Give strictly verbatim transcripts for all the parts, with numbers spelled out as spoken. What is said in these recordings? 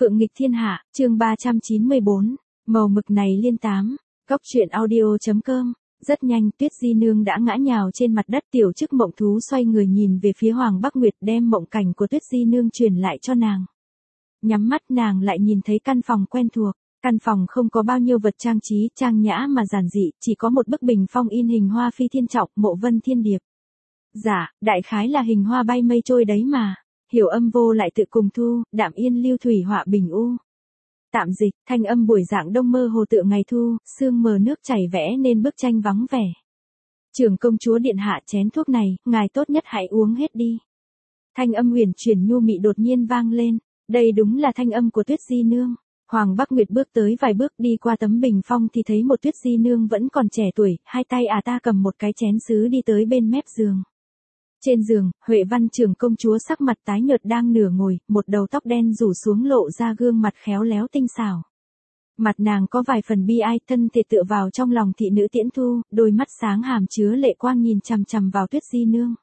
Phượng nghịch thiên hạ, chương ba trăm chín mươi bốn, màu mực này liên tám, góc truyện audio.com. Rất nhanh, Tuyết Di Nương đã ngã nhào trên mặt đất. Tiểu Chức Mộng Thú xoay người nhìn về phía Hoàng Bắc Nguyệt, đem mộng cảnh của Tuyết Di Nương truyền lại cho nàng. Nhắm mắt nàng lại nhìn thấy căn phòng quen thuộc. Căn phòng không có bao nhiêu vật trang trí, trang nhã mà giản dị, chỉ có một bức bình phong in hình hoa phi thiên trọng, mộ vân thiên điệp. Dạ, đại khái là hình hoa bay mây trôi đấy mà. Hiểu âm vô lại tự cùng thu, đạm yên lưu thủy họa bình u. Tạm dịch, thanh âm buổi dạng đông mơ hồ tựa ngày thu, sương mờ nước chảy vẽ nên bức tranh vắng vẻ. Trưởng công chúa điện hạ, chén thuốc này, ngài tốt nhất hãy uống hết đi. Thanh âm huyền chuyển nhu mị đột nhiên vang lên, đây đúng là thanh âm của Tuyết Di Nương. Hoàng Bắc Nguyệt bước tới vài bước đi qua tấm bình phong thì thấy một Tuyết Di Nương vẫn còn trẻ tuổi, hai tay à ta cầm một cái chén sứ đi tới bên mép giường. Trên giường, Huệ Văn trưởng công chúa sắc mặt tái nhợt đang nửa ngồi, một đầu tóc đen rủ xuống lộ ra gương mặt khéo léo tinh xảo. Mặt nàng có vài phần bi ai, thân thể tựa vào trong lòng thị nữ Tiễn Thu, đôi mắt sáng hàm chứa lệ quang nhìn chằm chằm vào Tuyết Di Nương.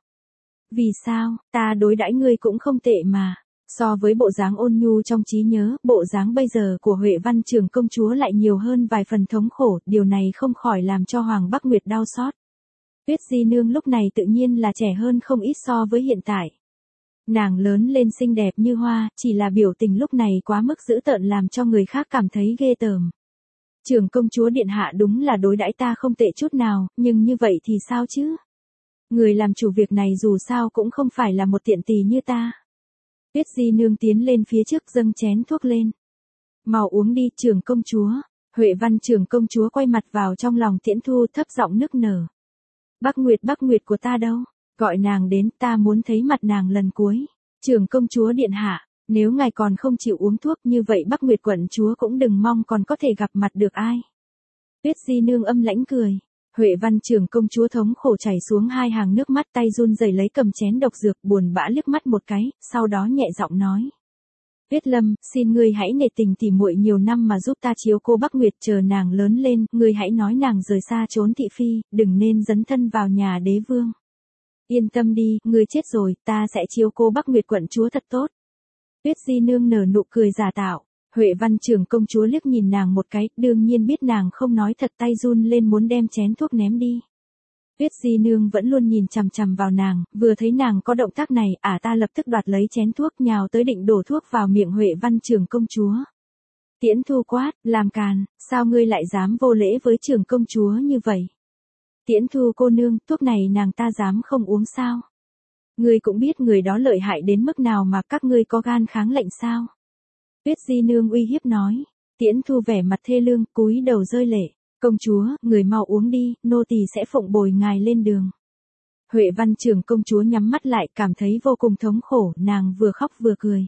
Vì sao, ta đối đãi ngươi cũng không tệ mà. So với bộ dáng ôn nhu trong trí nhớ, bộ dáng bây giờ của Huệ Văn trưởng công chúa lại nhiều hơn vài phần thống khổ, điều này không khỏi làm cho Hoàng Bắc Nguyệt đau xót. Tuyết Di Nương lúc này tự nhiên là trẻ hơn không ít so với hiện tại. Nàng lớn lên xinh đẹp như hoa, chỉ là biểu tình lúc này quá mức dữ tợn làm cho người khác cảm thấy ghê tởm. Trưởng công chúa điện hạ đúng là đối đãi ta không tệ chút nào, nhưng như vậy thì sao chứ? Người làm chủ việc này dù sao cũng không phải là một tiện tỳ như ta. Tuyết Di Nương tiến lên phía trước dâng chén thuốc lên. Mau uống đi, trưởng công chúa. Huệ Văn trưởng công chúa quay mặt vào trong lòng Tiễn Thu, thấp giọng nức nở. Bắc Nguyệt, Bắc Nguyệt của ta đâu? Gọi nàng đến, ta muốn thấy mặt nàng lần cuối. Trưởng công chúa điện hạ, nếu ngài còn không chịu uống thuốc như vậy Bắc Nguyệt quận chúa cũng đừng mong còn có thể gặp mặt được ai. Tuyết Di Nương âm lãnh cười. Huệ Văn trưởng công chúa thống khổ chảy xuống hai hàng nước mắt, tay run rẩy lấy cầm chén độc dược, buồn bã liếc mắt một cái, sau đó nhẹ giọng nói. Tuyết Lâm, xin ngươi hãy nể tình tỉ muội nhiều năm mà giúp ta chiếu cô Bắc Nguyệt, chờ nàng lớn lên, ngươi hãy nói nàng rời xa trốn thị phi, đừng nên dấn thân vào nhà đế vương. Yên tâm đi, ngươi chết rồi, ta sẽ chiếu cô Bắc Nguyệt quận chúa thật tốt. Tuyết Di Nương nở nụ cười giả tạo. Huệ Văn trưởng công chúa liếc nhìn nàng một cái, đương nhiên biết nàng không nói thật, tay run lên muốn đem chén thuốc ném đi. Tuyết Di Nương vẫn luôn nhìn chằm chằm vào nàng, vừa thấy nàng có động tác này, à ta lập tức đoạt lấy chén thuốc nhào tới định đổ thuốc vào miệng Huệ Văn trưởng công chúa. Tiễn Thu quát, làm càn, sao ngươi lại dám vô lễ với trưởng công chúa như vậy? Tiễn Thu cô nương, thuốc này nàng ta dám không uống sao? Ngươi cũng biết người đó lợi hại đến mức nào mà các ngươi có gan kháng lệnh sao? Tuyết Di Nương uy hiếp nói. Tiễn Thu vẻ mặt thê lương, cúi đầu rơi lệ. Công chúa, người mau uống đi, nô tỳ sẽ phụng bồi ngài lên đường. Huệ Văn trưởng công chúa nhắm mắt lại, cảm thấy vô cùng thống khổ, nàng vừa khóc vừa cười.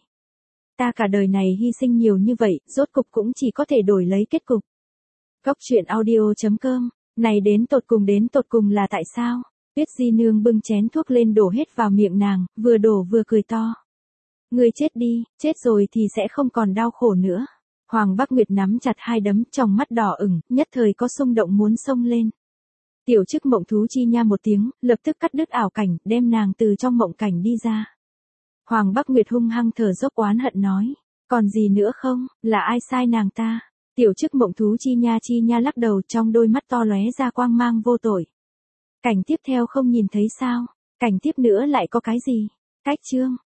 Ta cả đời này hy sinh nhiều như vậy, rốt cục cũng chỉ có thể đổi lấy kết cục. Góc truyện audio.com, này đến tột cùng đến tột cùng là tại sao? Tuyết Di Nương bưng chén thuốc lên đổ hết vào miệng nàng, vừa đổ vừa cười to. Ngươi chết đi, chết rồi thì sẽ không còn đau khổ nữa. Hoàng Bắc Nguyệt nắm chặt hai đấm, trong mắt đỏ ửng, nhất thời có xung động muốn xông lên. Tiểu Chức Mộng Thú chi nha một tiếng, lập tức cắt đứt ảo cảnh, đem nàng từ trong mộng cảnh đi ra. Hoàng Bắc Nguyệt hung hăng thở dốc oán hận nói, còn gì nữa không, là ai sai nàng ta? Tiểu Chức Mộng Thú chi nha chi nha lắc đầu, trong đôi mắt to lóe ra quang mang vô tội. Cảnh tiếp theo không nhìn thấy sao? Cảnh tiếp nữa lại có cái gì? Cách chương.